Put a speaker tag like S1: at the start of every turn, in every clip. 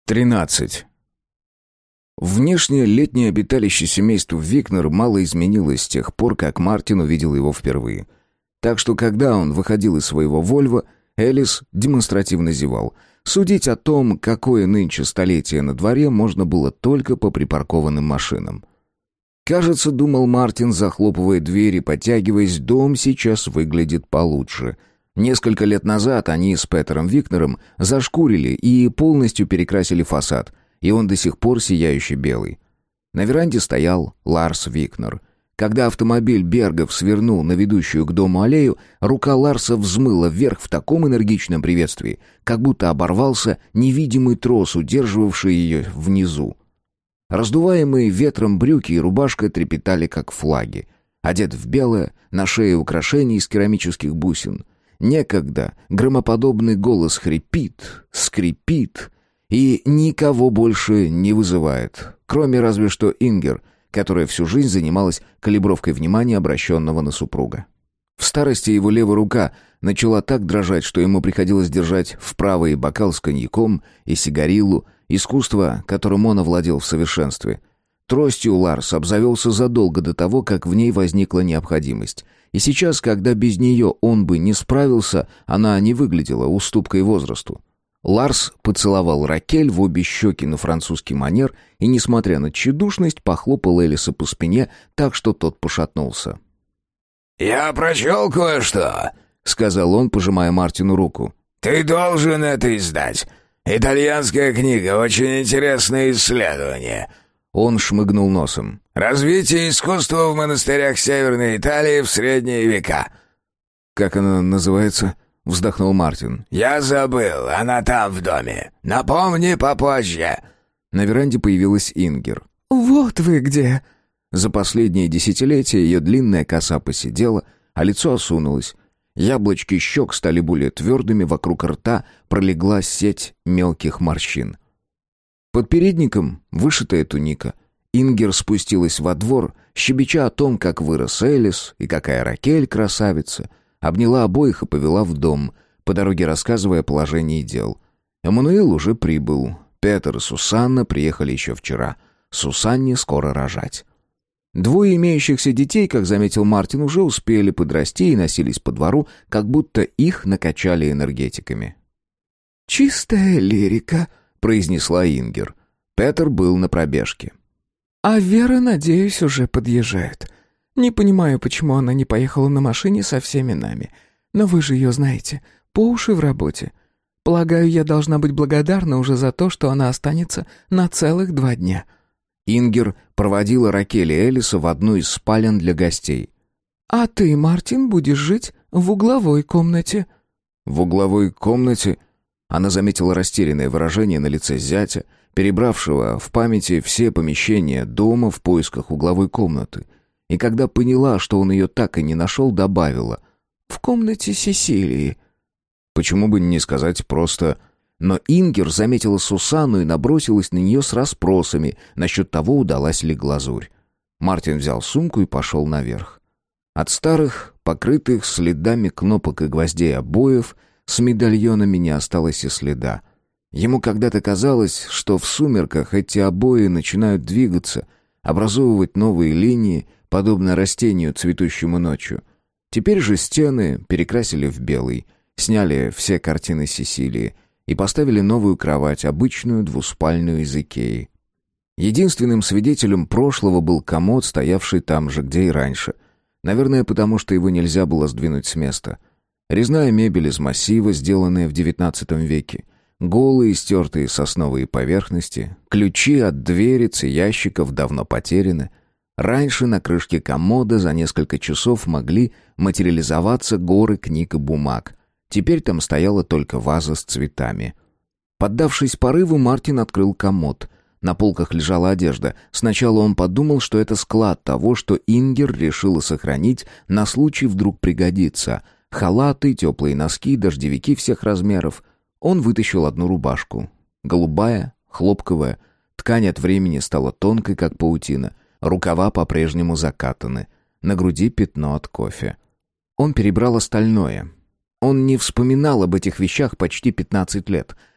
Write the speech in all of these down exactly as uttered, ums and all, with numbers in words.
S1: тринадцать. Внешне летнее обиталище семейства Викнер мало изменилось с тех пор, как Мартин увидел его впервые. Так что, когда он выходил из своего «Вольво», Элис демонстративно зевал. Судить о том, какое нынче столетие на дворе, можно было только по припаркованным машинам. Кажется, думал Мартин, захлопывая дверь и потягиваясь, дом сейчас выглядит получше. Несколько лет назад они с Петером Викнером зашкурили и полностью перекрасили фасад, и он до сих пор сияющий белый. На веранде стоял Ларс Викнер. Когда автомобиль Бергов свернул на ведущую к дому аллею, рука Ларса взмыла вверх в таком энергичном приветствии, как будто оборвался невидимый трос, удерживавший ее внизу. Раздуваемые ветром брюки и рубашка трепетали, как флаги. Одет в белое, на шее украшения из керамических бусин. Некогда громоподобный голос хрипит, скрипит и никого больше не вызывает, кроме разве что Ингер, которая всю жизнь занималась калибровкой внимания, обращенного на супруга. В старости его левая рука начала так дрожать, что ему приходилось держать в правой бокал с коньяком и сигариллу, искусство, которым он овладел в совершенстве. Тростью Ларс обзавелся задолго до того, как в ней возникла необходимость. И сейчас, когда без нее он бы не справился, она не выглядела уступкой возрасту. Ларс поцеловал Ракель в обе щеки на французский манер и, несмотря на тщедушность, похлопал Элиса по спине так, что тот пошатнулся.
S2: «Я прочел кое-что», — сказал он, пожимая Мартину руку. «Ты должен это издать. Итальянская книга, очень интересное исследование». Он шмыгнул носом. «Развитие искусства в монастырях Северной Италии в средние века».
S1: «Как она называется?» — вздохнул Мартин.
S2: «Я забыл, она там в доме. Напомни попозже».
S1: На веранде появилась Ингер.
S3: «Вот вы где!»
S1: За последние десятилетия ее длинная коса поседела, а лицо осунулось. Яблочки щек стали более твердыми, вокруг рта пролегла сеть мелких морщин. Под передником вышитая туника. Ингер спустилась во двор, щебеча о том, как вырос Элис и какая Ракель красавица. Обняла обоих и повела в дом, по дороге рассказывая о положении дел. Эммануил уже прибыл. Петер и Сусанна приехали еще вчера. Сусанне скоро рожать. Двое имеющихся детей, как заметил Мартин, уже успели подрасти и носились по двору, как будто их накачали энергетиками.
S3: «Чистая лирика», — произнесла Ингер.
S1: Петер был на пробежке.
S3: «А Вера, надеюсь, уже подъезжает. Не понимаю, почему она не поехала на машине со всеми нами. Но вы же ее знаете, по уши в работе. Полагаю, я должна быть благодарна уже за то, что она останется на целых два дня».
S1: Ингер проводила Ракель и Элиса в одну из спален для гостей.
S3: «А ты, Мартин, будешь жить в угловой комнате».
S1: «В угловой комнате?» Она заметила растерянное выражение на лице зятя, перебравшего в памяти все помещения дома в поисках угловой комнаты. И когда поняла, что он ее так и не нашел, добавила: «В комнате Сесилии». Почему бы не сказать просто... Но Ингер заметила Сусанну и набросилась на нее с расспросами насчет того, удалась ли глазурь. Мартин взял сумку и пошел наверх. От старых, покрытых следами кнопок и гвоздей обоев, с медальонами не осталось и следа. Ему когда-то казалось, что в сумерках эти обои начинают двигаться, образовывать новые линии, подобно растению, цветущему ночью. Теперь же стены перекрасили в белый, сняли все картины Сесилии и поставили новую кровать, обычную двуспальную из Икеи. Единственным свидетелем прошлого был комод, стоявший там же, где и раньше. Наверное, потому что его нельзя было сдвинуть с места. Резная мебель из массива, сделанная в девятнадцатом веке. Голые, стертые сосновые поверхности. Ключи от дверец и ящиков давно потеряны. Раньше на крышке комода за несколько часов могли материализоваться горы книг и бумаг. Теперь там стояла только ваза с цветами. Поддавшись порыву, Мартин открыл комод. На полках лежала одежда. Сначала он подумал, что это склад того, что Ингер решила сохранить на случай вдруг пригодится. Халаты, теплые носки, дождевики всех размеров. Он вытащил одну рубашку. Голубая, хлопковая. Ткань от времени стала тонкой, как паутина. Рукава по-прежнему закатаны. На груди пятно от кофе. Он перебрал остальное. Он не вспоминал об этих вещах почти пятнадцать лет.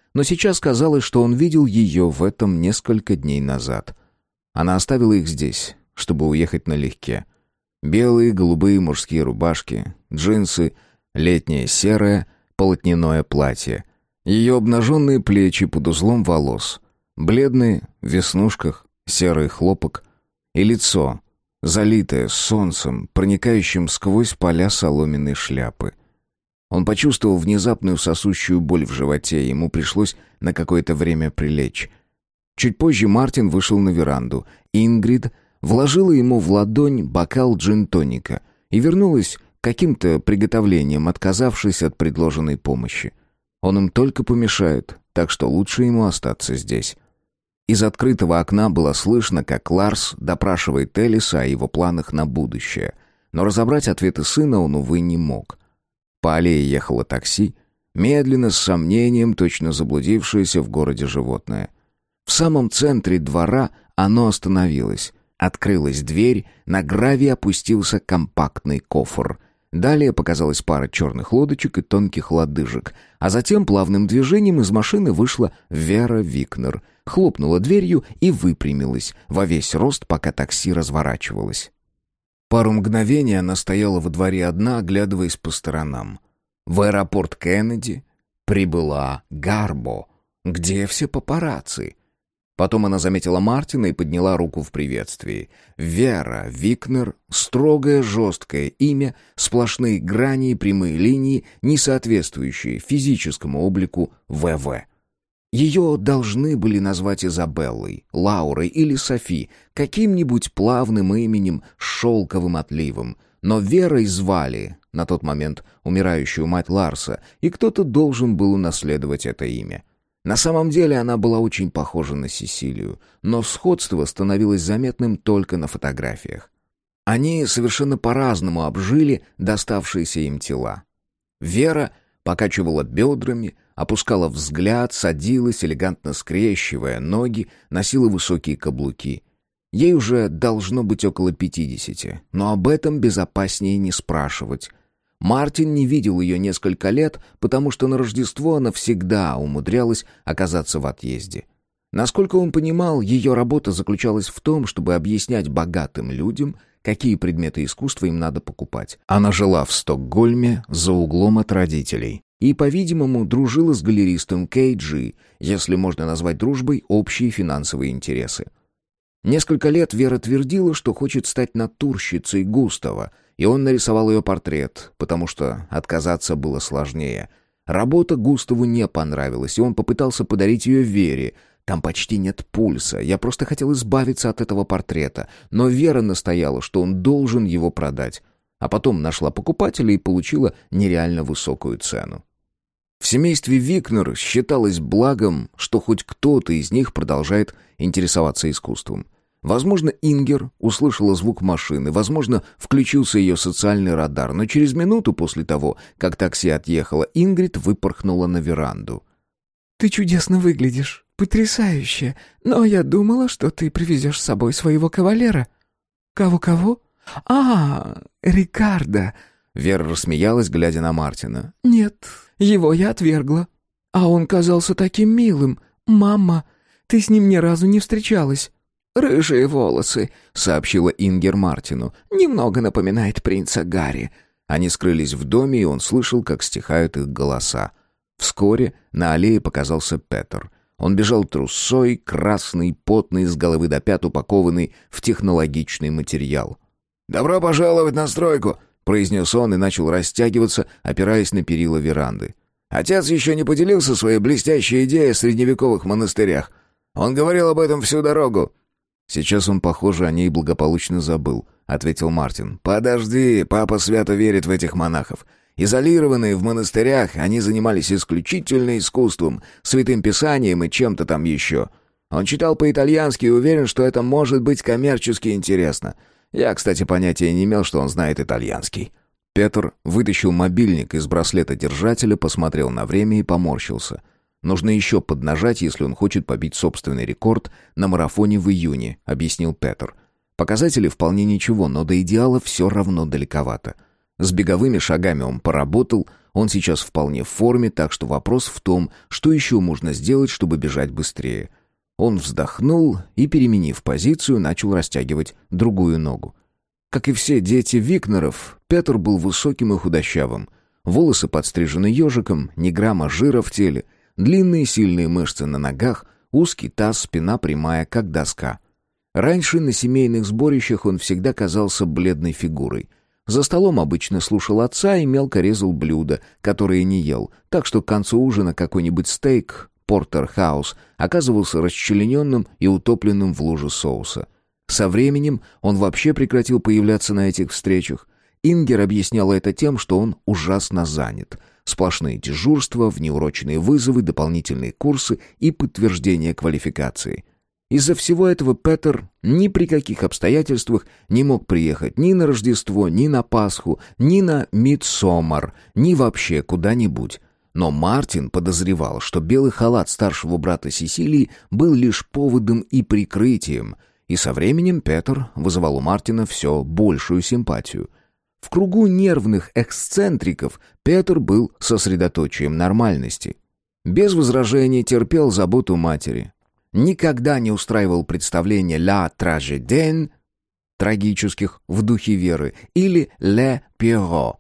S1: но сейчас казалось, что он видел ее в этом несколько дней назад. Она оставила их здесь, чтобы уехать налегке. Белые, голубые мужские рубашки, джинсы, летнее серое, полотняное платье. Ее обнаженные плечи под узлом волос, бледные, в веснушках, серый хлопок и лицо, залитое солнцем, проникающим сквозь поля соломенной шляпы. Он почувствовал внезапную сосущую боль в животе, ему пришлось на какое-то время прилечь. Чуть позже Мартин вышел на веранду. Ингрид вложила ему в ладонь бокал джин-тоника и вернулась к каким-то приготовлениям, отказавшись от предложенной помощи. Он им только помешает, так что лучше ему остаться здесь. Из открытого окна было слышно, как Ларс допрашивает Элиса о его планах на будущее, но разобрать ответы сына он, увы, не мог. По аллее ехало такси, медленно, с сомнением, точно заблудившееся в городе животное. В самом центре двора оно остановилось. Открылась дверь, на гравий опустился компактный кофр. Далее показалась пара черных лодочек и тонких лодыжек, а затем плавным движением из машины вышла Вера Викнер, хлопнула дверью и выпрямилась во весь рост, пока такси разворачивалось. Пару мгновений она стояла во дворе одна, оглядываясь по сторонам. В аэропорт Кеннеди прибыла Гарбо. Где все папарацци? Потом она заметила Мартина и подняла руку в приветствии. Вера Викнер, строгое, жесткое имя, сплошные грани и прямые линии, не соответствующие физическому облику ВВ. Ее должны были назвать Изабеллой, Лаурой или Софи, каким-нибудь плавным именем с шелковым отливом. Но Верой звали, на тот момент, умирающую мать Ларса, и кто-то должен был унаследовать это имя. На самом деле она была очень похожа на Сесилию, но сходство становилось заметным только на фотографиях. Они совершенно по-разному обжили доставшиеся им тела. Вера покачивала бедрами, опускала взгляд, садилась, элегантно скрещивая ноги, носила высокие каблуки. Ей уже должно быть около пятидесяти, но об этом безопаснее не спрашивать. Мартин не видел ее несколько лет, потому что на Рождество она всегда умудрялась оказаться в отъезде. Насколько он понимал, ее работа заключалась в том, чтобы объяснять богатым людям, какие предметы искусства им надо покупать. Она жила в Стокгольме за углом от родителей и, по-видимому, дружила с галеристом Кей Джи, если можно назвать дружбой общие финансовые интересы. Несколько лет Вера твердила, что хочет стать натурщицей Густава, и он нарисовал ее портрет, потому что отказаться было сложнее. Работа Густаву не понравилась, и он попытался подарить ее Вере. «Там почти нет пульса, я просто хотел избавиться от этого портрета», но Вера настояла, что он должен его продать, а потом нашла покупателя и получила нереально высокую цену. В семействе Викнер считалось благом, что хоть кто-то из них продолжает интересоваться искусством. Возможно, Ингер услышала звук машины, возможно, включился ее социальный радар, но через минуту после того, как такси отъехало, Ингрид выпорхнула на веранду.
S3: «Ты чудесно выглядишь, потрясающе, но я думала, что ты привезешь с собой своего кавалера». «Кого-кого? А, Рикардо!»
S1: Вера рассмеялась, глядя на Мартина.
S3: «Нет, его я отвергла. А он казался таким милым. Мама, ты с ним ни разу не встречалась». «Рыжие волосы», — сообщила Ингер Мартину. «Немного напоминает принца Гарри».
S1: Они скрылись в доме, и он слышал, как стихают их голоса. Вскоре на аллее показался Петер. Он бежал трусой, красный, потный, с головы до пят упакованный в технологичный материал.
S2: «Добро пожаловать на стройку», —
S1: произнес он и начал растягиваться, опираясь на перила веранды.
S2: «Отец еще не поделился своей блестящей идеей о средневековых монастырях. Он говорил об этом всю дорогу».
S1: «Сейчас он, похоже, о ней благополучно забыл», — ответил Мартин.
S2: «Подожди, папа свято верит в этих монахов. Изолированные в монастырях, они занимались исключительно искусством, святым писанием и чем-то там еще. Он читал по-итальянски и уверен, что это может быть коммерчески интересно. Я, кстати, понятия не имел, что он знает итальянский».
S1: Петр вытащил мобильник из браслета держателя, посмотрел на время и поморщился. «Нужно еще поднажать, если он хочет побить собственный рекорд на марафоне в июне», — объяснил Петр. «Показатели вполне ничего, но до идеала все равно далековато. С беговыми шагами он поработал, он сейчас вполне в форме, так что вопрос в том, что еще можно сделать, чтобы бежать быстрее. Он вздохнул и, переменив позицию, начал растягивать другую ногу. Как и все дети Викнеров, Петр был высоким и худощавым. Волосы подстрижены ежиком, ни грамма жира в теле, длинные сильные мышцы на ногах, узкий таз, спина прямая, как доска. Раньше на семейных сборищах он всегда казался бледной фигурой. За столом обычно слушал отца и мелко резал блюда, которые не ел, так что к концу ужина какой-нибудь стейк, портерхаус, оказывался расчлененным и утопленным в луже соуса. Со временем он вообще прекратил появляться на этих встречах. Ингер объясняла это тем, что он ужасно занят. Сплошные дежурства, внеурочные вызовы, дополнительные курсы и подтверждение квалификации. Из-за всего этого Петр ни при каких обстоятельствах не мог приехать ни на Рождество, ни на Пасху, ни на Мидсомар, ни вообще куда-нибудь. Но Мартин подозревал, что белый халат старшего брата Сесилии был лишь поводом и прикрытием, и со временем Петр вызывал у Мартина все большую симпатию. В кругу нервных эксцентриков Петр был сосредоточием нормальности. Без возражений терпел заботу матери. Никогда не устраивал представления «la tragédie» трагических в духе Веры или «le Pierrot»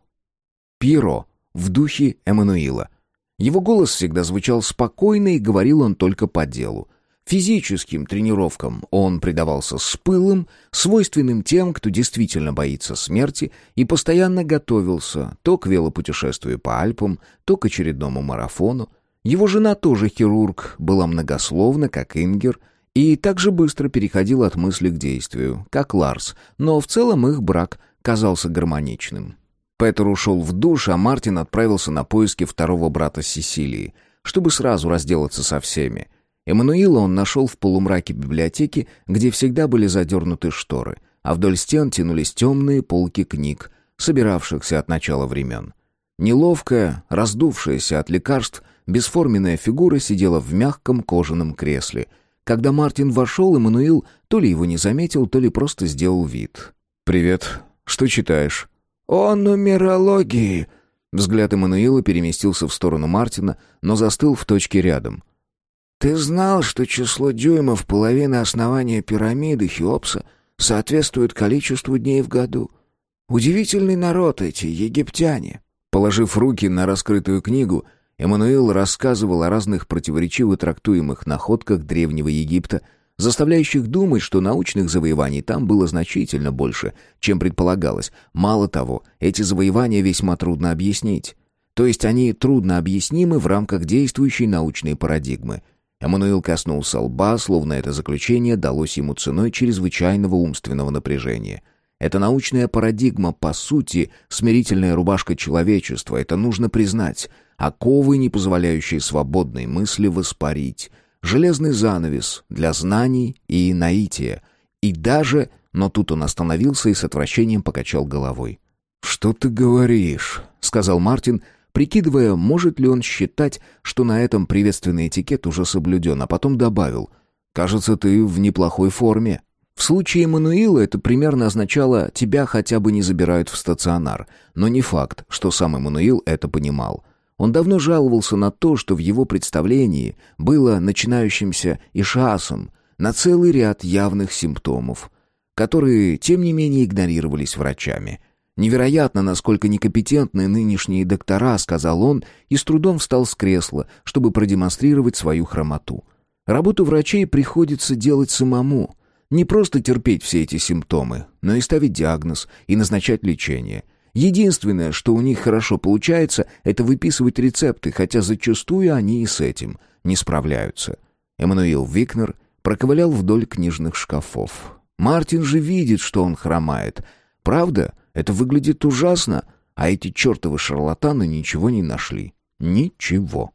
S1: Пиро в духе Эммануила. Его голос всегда звучал спокойно, и говорил он только по делу. Физическим тренировкам он предавался с пылом, свойственным тем, кто действительно боится смерти, и постоянно готовился то к велопутешествию по Альпам, то к очередному марафону. Его жена тоже хирург, была многословна, как Ингер, и так же быстро переходила от мысли к действию, как Ларс, но в целом их брак казался гармоничным. Петр ушел в душ, а Мартин отправился на поиски второго брата Сесилии, чтобы сразу разделаться со всеми. Эммануила он нашел в полумраке библиотеки, где всегда были задернуты шторы, а вдоль стен тянулись темные полки книг, собиравшихся от начала времен. Неловкая, раздувшаяся от лекарств, бесформенная фигура сидела в мягком кожаном кресле. Когда Мартин вошел, Эммануил то ли его не заметил, то ли просто сделал вид. «Привет. Что читаешь?»
S2: «О нумерологии!»
S1: Взгляд Эммануила переместился в сторону Мартина, но застыл в точке рядом.
S2: «Ты знал, что число дюймов половины основания пирамиды Хеопса соответствует количеству дней в году? Удивительный народ эти египтяне!»
S1: Положив руки на раскрытую книгу, Эммануил рассказывал о разных противоречиво трактуемых находках Древнего Египта, заставляющих думать, что научных завоеваний там было значительно больше, чем предполагалось. Мало того, эти завоевания весьма трудно объяснить. То есть они трудно объяснимы в рамках действующей научной парадигмы. Эммануил коснулся лба, словно это заключение далось ему ценой чрезвычайного умственного напряжения. Эта научная парадигма, по сути, смирительная рубашка человечества, это нужно признать, оковы, не позволяющие свободной мысли воспарить, железный занавес для знаний и наития. И даже, но тут он остановился и с отвращением покачал головой. «Что ты говоришь?» — сказал Мартин, прикидывая, может ли он считать, что на этом приветственный этикет уже соблюден, а потом добавил: «Кажется, ты в неплохой форме». В случае Эммануила это примерно означало «тебя хотя бы не забирают в стационар», но не факт, что сам Эммануил это понимал. Он давно жаловался на то, что в его представлении было начинающимся ишаасом, на целый ряд явных симптомов, которые, тем не менее, игнорировались врачами. «Невероятно, насколько некомпетентны нынешние доктора», — сказал он, и с трудом встал с кресла, чтобы продемонстрировать свою хромоту. Работу врачей приходится делать самому. Не просто терпеть все эти симптомы, но и ставить диагноз, и назначать лечение. Единственное, что у них хорошо получается, это выписывать рецепты, хотя зачастую они и с этим не справляются. Эммануил Викнер проковылял вдоль книжных шкафов. Мартин же видит, что он хромает. Правда, это выглядит ужасно, а эти чертовы шарлатаны ничего не нашли. Ничего.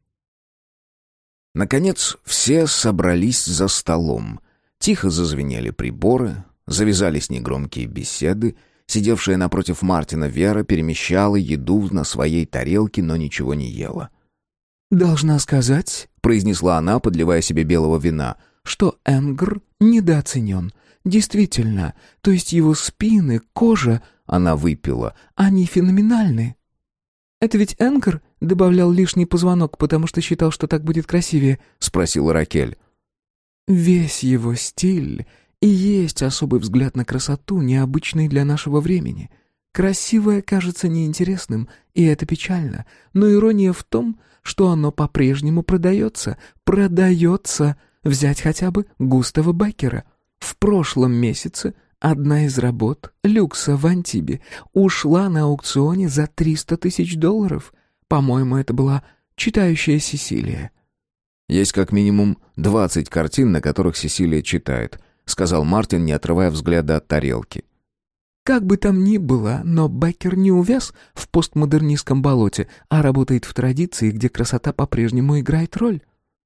S1: Наконец, все собрались за столом. Тихо зазвенели приборы, завязались негромкие беседы. Сидевшая напротив Мартина Вера перемещала еду на своей тарелке, но ничего не ела.
S3: «Должна сказать», — произнесла она, подливая себе белого вина, «что Энгр недооценен. Действительно, то есть его спины, кожа
S1: она выпила.
S3: «Они феноменальные». «Это ведь Энгер добавлял лишний позвонок, потому что считал, что так будет красивее?» — спросила Ракель. «Весь его стиль и есть особый взгляд на красоту, необычный для нашего времени. Красивое кажется неинтересным, и это печально, но ирония в том, что оно по-прежнему продается. Продается! Взять хотя бы Густава Беккера. В прошлом месяце одна из работ люкса в Антибе ушла на аукционе за триста тысяч долларов. По-моему, это была читающая Сесилия».
S1: «Есть как минимум двадцать картин, на которых Сесилия читает», — сказал Мартин, не отрывая взгляда от тарелки.
S3: «Как бы там ни было, но Беккер не увяз в постмодернистском болоте, а работает в традиции, где красота по-прежнему играет роль».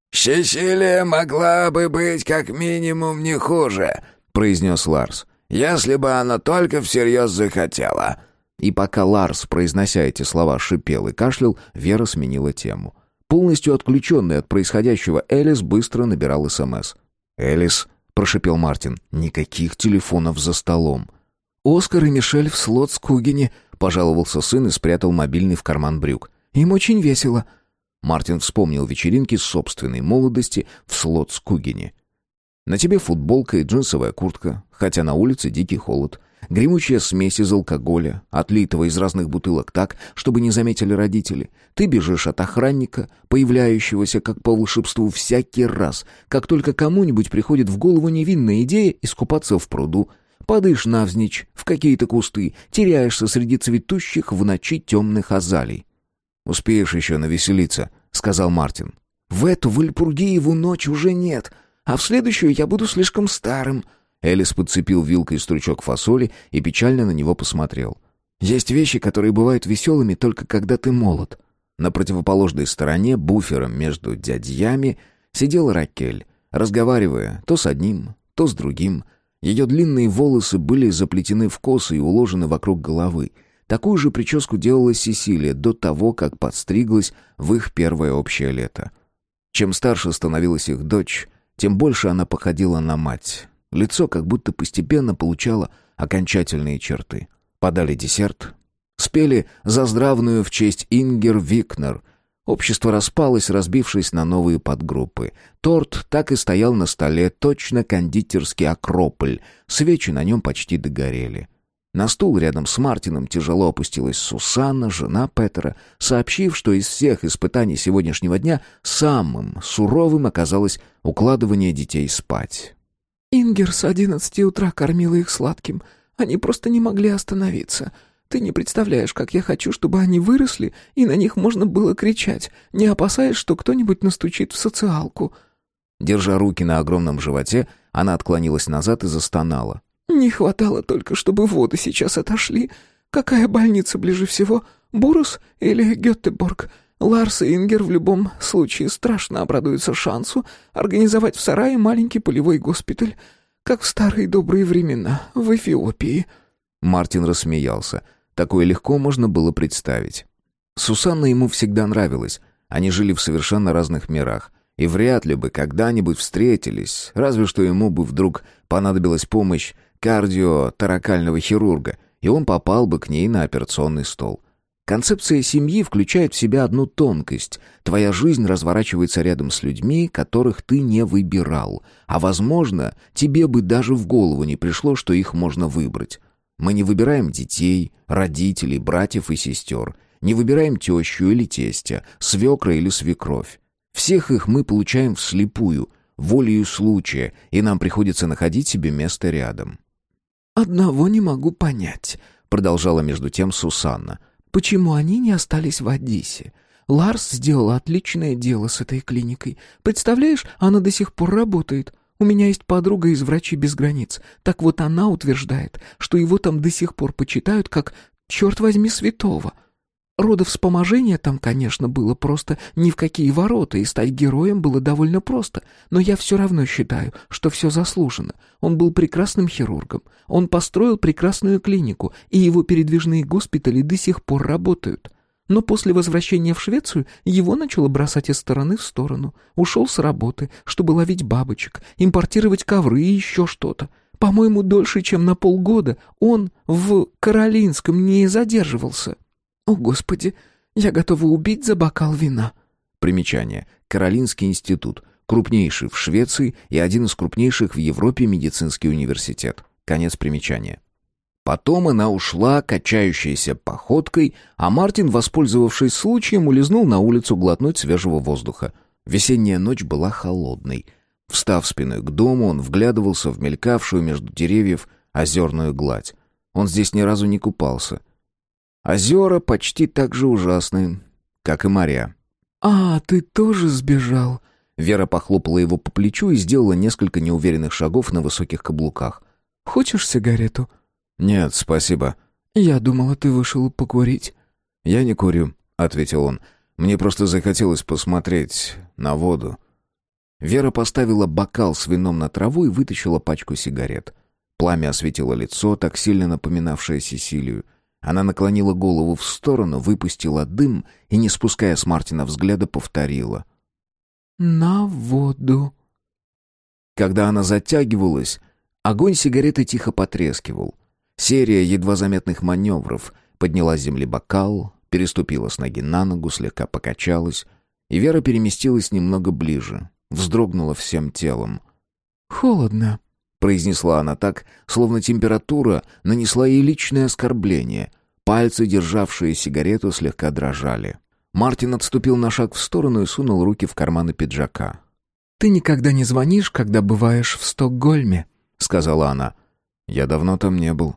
S2: «Сесилия могла бы быть как минимум не хуже», — произнес Ларс, «если бы она только всерьез захотела».
S1: И пока Ларс, произнося эти слова, шипел и кашлял, Вера сменила тему. Полностью отключенный от происходящего, Элис быстро набирал СМС. «Элис», — прошипел Мартин, — «никаких телефонов за столом».
S3: «Оскар и Мишель в Слотскугене»,
S1: — пожаловался сын и спрятал мобильный в карман брюк.
S3: «Им очень весело».
S1: Мартин вспомнил вечеринки собственной молодости в Слотскугене. На тебе футболка и джинсовая куртка, хотя на улице дикий холод. Гремучая смесь из алкоголя, отлитого из разных бутылок так, чтобы не заметили родители. Ты бежишь от охранника, появляющегося как по волшебству всякий раз, как только кому-нибудь приходит в голову невинная идея искупаться в пруду. Падаешь навзничь в какие-то кусты, теряешься среди цветущих в ночи темных азалий. «Успеешь еще навеселиться», — сказал Мартин.
S3: «В эту Вальпургиеву ночь уже нет, а в следующую я буду слишком старым».
S1: Элис подцепил вилкой стручок фасоли и печально на него посмотрел.
S3: «Есть вещи, которые бывают веселыми только когда ты молод».
S1: На противоположной стороне, буфером между дядьями, сидела Ракель, разговаривая то с одним, то с другим. Ее длинные волосы были заплетены в косы и уложены вокруг головы. Такую же прическу делала Сесилия до того, как подстриглась в их первое общее лето. Чем старше становилась их дочь, тем больше она походила на мать. Лицо как будто постепенно получало окончательные черты. Подали десерт. Спели заздравную в честь Ингер Викнер. Общество распалось, разбившись на новые подгруппы. Торт так и стоял на столе, точно кондитерский акрополь. Свечи на нем почти догорели. На стул рядом с Мартином тяжело опустилась Сусанна, жена Петера, сообщив, что из всех испытаний сегодняшнего дня самым суровым оказалось укладывание детей спать.
S3: «Ингер с одиннадцати утра кормила их сладким. Они просто не могли остановиться. Ты не представляешь, как я хочу, чтобы они выросли, и на них можно было кричать, не опасаясь, что кто-нибудь настучит в социалку».
S1: Держа руки на огромном животе, она отклонилась назад и застонала.
S3: «Не хватало только, чтобы воды сейчас отошли. Какая больница ближе всего? Бурус или Гётеборг? Ларс и Ингер в любом случае страшно обрадуются шансу организовать в сарае маленький полевой госпиталь, как в старые добрые времена в Эфиопии».
S1: Мартин рассмеялся. Такое легко можно было представить. Сусанна ему всегда нравилась. Они жили в совершенно разных мирах. И вряд ли бы когда-нибудь встретились, разве что ему бы вдруг понадобилась помощь кардиоторакального хирурга, и он попал бы к ней на операционный стол. Концепция семьи включает в себя одну тонкость. Твоя жизнь разворачивается рядом с людьми, которых ты не выбирал. А, возможно, тебе бы даже в голову не пришло, что их можно выбрать. Мы не выбираем детей, родителей, братьев и сестер. Не выбираем тещу или тестя, свекра или свекровь. Всех их мы получаем вслепую, волею случая, и нам приходится находить себе место рядом.
S3: «Одного не могу понять», — продолжала между тем Сусанна. «Почему они не остались в Одессе? Ларс сделал отличное дело с этой клиникой. Представляешь, она до сих пор работает. У меня есть подруга из «Врачей без границ». Так вот она утверждает, что его там до сих пор почитают как, черт возьми, святого. Родовспоможение там, конечно, было просто ни в какие ворота, и стать героем было довольно просто, но я все равно считаю, что все заслужено. Он был прекрасным хирургом, он построил прекрасную клинику, и его передвижные госпитали до сих пор работают. Но после возвращения в Швецию его начало бросать из стороны в сторону. Ушел с работы, чтобы ловить бабочек, импортировать ковры и еще что-то. По-моему, дольше, чем на полгода он в Каролинском не задерживался. О, Господи, я готова убить за бокал вина».
S1: Примечание. Каролинский институт. Крупнейший в Швеции и один из крупнейших в Европе медицинский университет. Конец примечания. Потом она ушла, качающейся походкой, а Мартин, воспользовавшись случаем, улизнул на улицу глотнуть свежего воздуха. Весенняя ночь была холодной. Встав спиной к дому, он вглядывался в мелькавшую между деревьев озерную гладь. Он здесь ни разу не купался. Озера почти так же ужасны, как и моря.
S3: «А, ты тоже сбежал?»
S1: Вера похлопала его по плечу и сделала несколько неуверенных шагов на высоких каблуках.
S3: «Хочешь сигарету?»
S1: «Нет, спасибо».
S3: «Я думала, ты вышел покурить».
S1: «Я не курю», — ответил он. «Мне просто захотелось посмотреть на воду». Вера поставила бокал с вином на траву и вытащила пачку сигарет. Пламя осветило лицо, так сильно напоминавшее Сесилию. Она наклонила голову в сторону, выпустила дым и, не спуская с Мартина взгляда, повторила:
S3: «На воду».
S1: Когда она затягивалась, огонь сигареты тихо потрескивал. Серия едва заметных маневров. Подняла с земли бокал, переступила с ноги на ногу, слегка покачалась, и Вера переместилась немного ближе, вздрогнула всем телом.
S3: «Холодно»,
S1: — произнесла она так, словно температура нанесла ей личное оскорбление. Пальцы, державшие сигарету, слегка дрожали. Мартин отступил на шаг в сторону и сунул руки в карманы пиджака.
S3: «Ты никогда не звонишь, когда бываешь в Стокгольме», —
S1: сказала она. «Я давно там не был».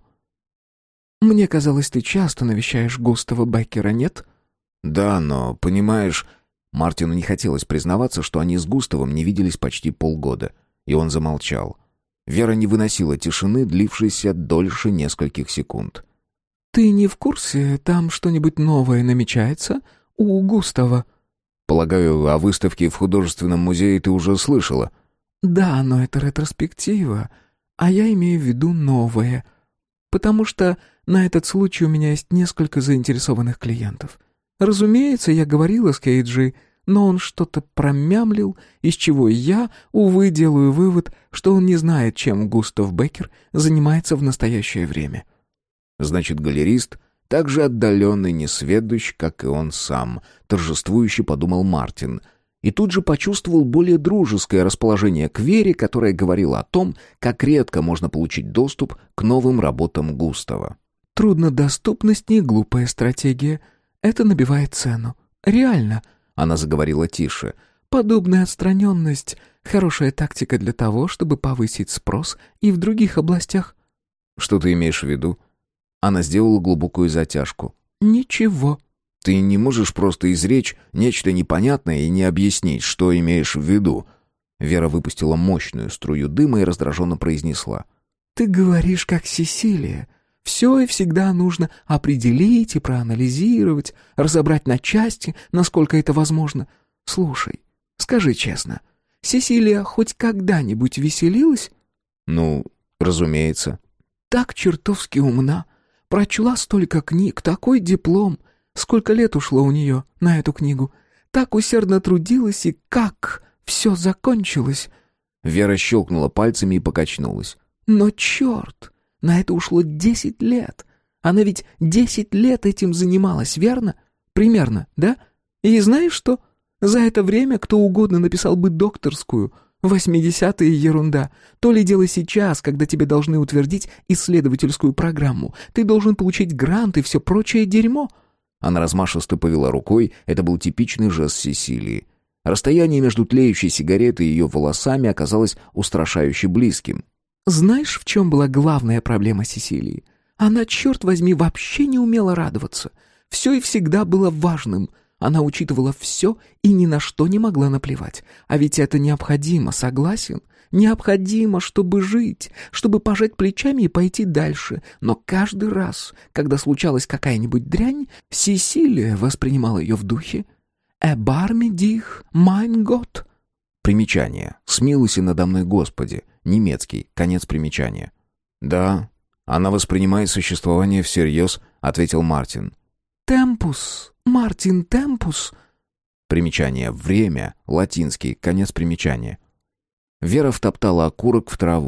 S3: «Мне казалось, ты часто навещаешь Густава Беккера, нет?»
S1: «Да, но, понимаешь...» Мартину не хотелось признаваться, что они с Густавом не виделись почти полгода, и он замолчал. Вера не выносила тишины, длившейся дольше нескольких секунд.
S3: «Ты не в курсе, там что-нибудь новое намечается у Густава?»
S1: «Полагаю, о выставке в художественном музее ты уже слышала?»
S3: «Да, но это ретроспектива, а я имею в виду новое. Потому что на этот случай у меня есть несколько заинтересованных клиентов. Разумеется, я говорила с Кейджи, но он что-то промямлил, из чего я, увы, делаю вывод, что он не знает, чем Густав Беккер занимается в настоящее время».
S1: «Значит, галерист так же отдаленный несведущ, как и он сам», — торжествующе подумал Мартин. И тут же почувствовал более дружеское расположение к Вере, которая говорила о том, как редко можно получить доступ к новым работам Густава.
S3: «Труднодоступность — не глупая стратегия. Это набивает цену. Реально», — она заговорила тише, — «подобная отстраненность — хорошая тактика для того, чтобы повысить спрос и в других областях».
S1: «Что ты имеешь в виду?» Она сделала глубокую затяжку.
S3: «Ничего».
S1: «Ты не можешь просто изречь нечто непонятное и не объяснить, что имеешь в виду?» Вера выпустила мощную струю дыма и раздраженно произнесла:
S3: «Ты говоришь, как Сесилия. Все и всегда нужно определить и проанализировать, разобрать на части, насколько это возможно. Слушай, скажи честно, Сесилия хоть когда-нибудь веселилась?»
S1: «Ну, разумеется».
S3: «Так чертовски умна. Прочла столько книг, такой диплом. Сколько лет ушло у нее на эту книгу. Так усердно трудилась, и как все закончилось».
S1: Вера щелкнула пальцами и покачнулась.
S3: «Но черт, на это ушло десять лет. Она ведь десять лет этим занималась, верно? Примерно, да? И знаешь что? За это время кто угодно написал бы докторскую. Восьмидесятые ерунда. То ли дело сейчас, когда тебе должны утвердить исследовательскую программу. Ты должен получить грант и все прочее дерьмо».
S1: Она размашисто повела рукой, это был типичный жест Сесилии. Расстояние между тлеющей сигаретой и ее волосами оказалось устрашающе близким.
S3: «Знаешь, в чем была главная проблема Сесилии? Она, черт возьми, вообще не умела радоваться. Все и всегда было важным. Она учитывала все и ни на что не могла наплевать. А ведь это необходимо, согласен? Необходимо, чтобы жить, чтобы пожать плечами и пойти дальше. Но каждый раз, когда случалась какая-нибудь дрянь, Сесилия воспринимала ее в духе «Эбарми дих, майн гот».
S1: Примечание. «Смилуйся надо мной, Господи». Немецкий. Конец примечания. «Да, она воспринимает существование всерьез», — ответил Мартин.
S3: «Темпус, Мартин Темпус».
S1: Примечание. «Время». Латинский. Конец примечания. Вера втоптала окурок в траву.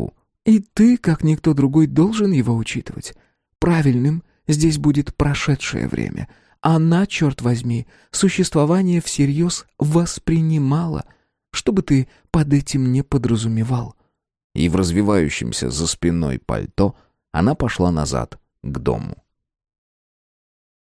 S3: И ты, как никто другой, должен его учитывать. Правильным здесь будет прошедшее время. Она, черт возьми, существование всерьез воспринимала. Что бы ты под этим не подразумевал».
S1: И в развивающемся за спиной пальто она пошла назад к дому.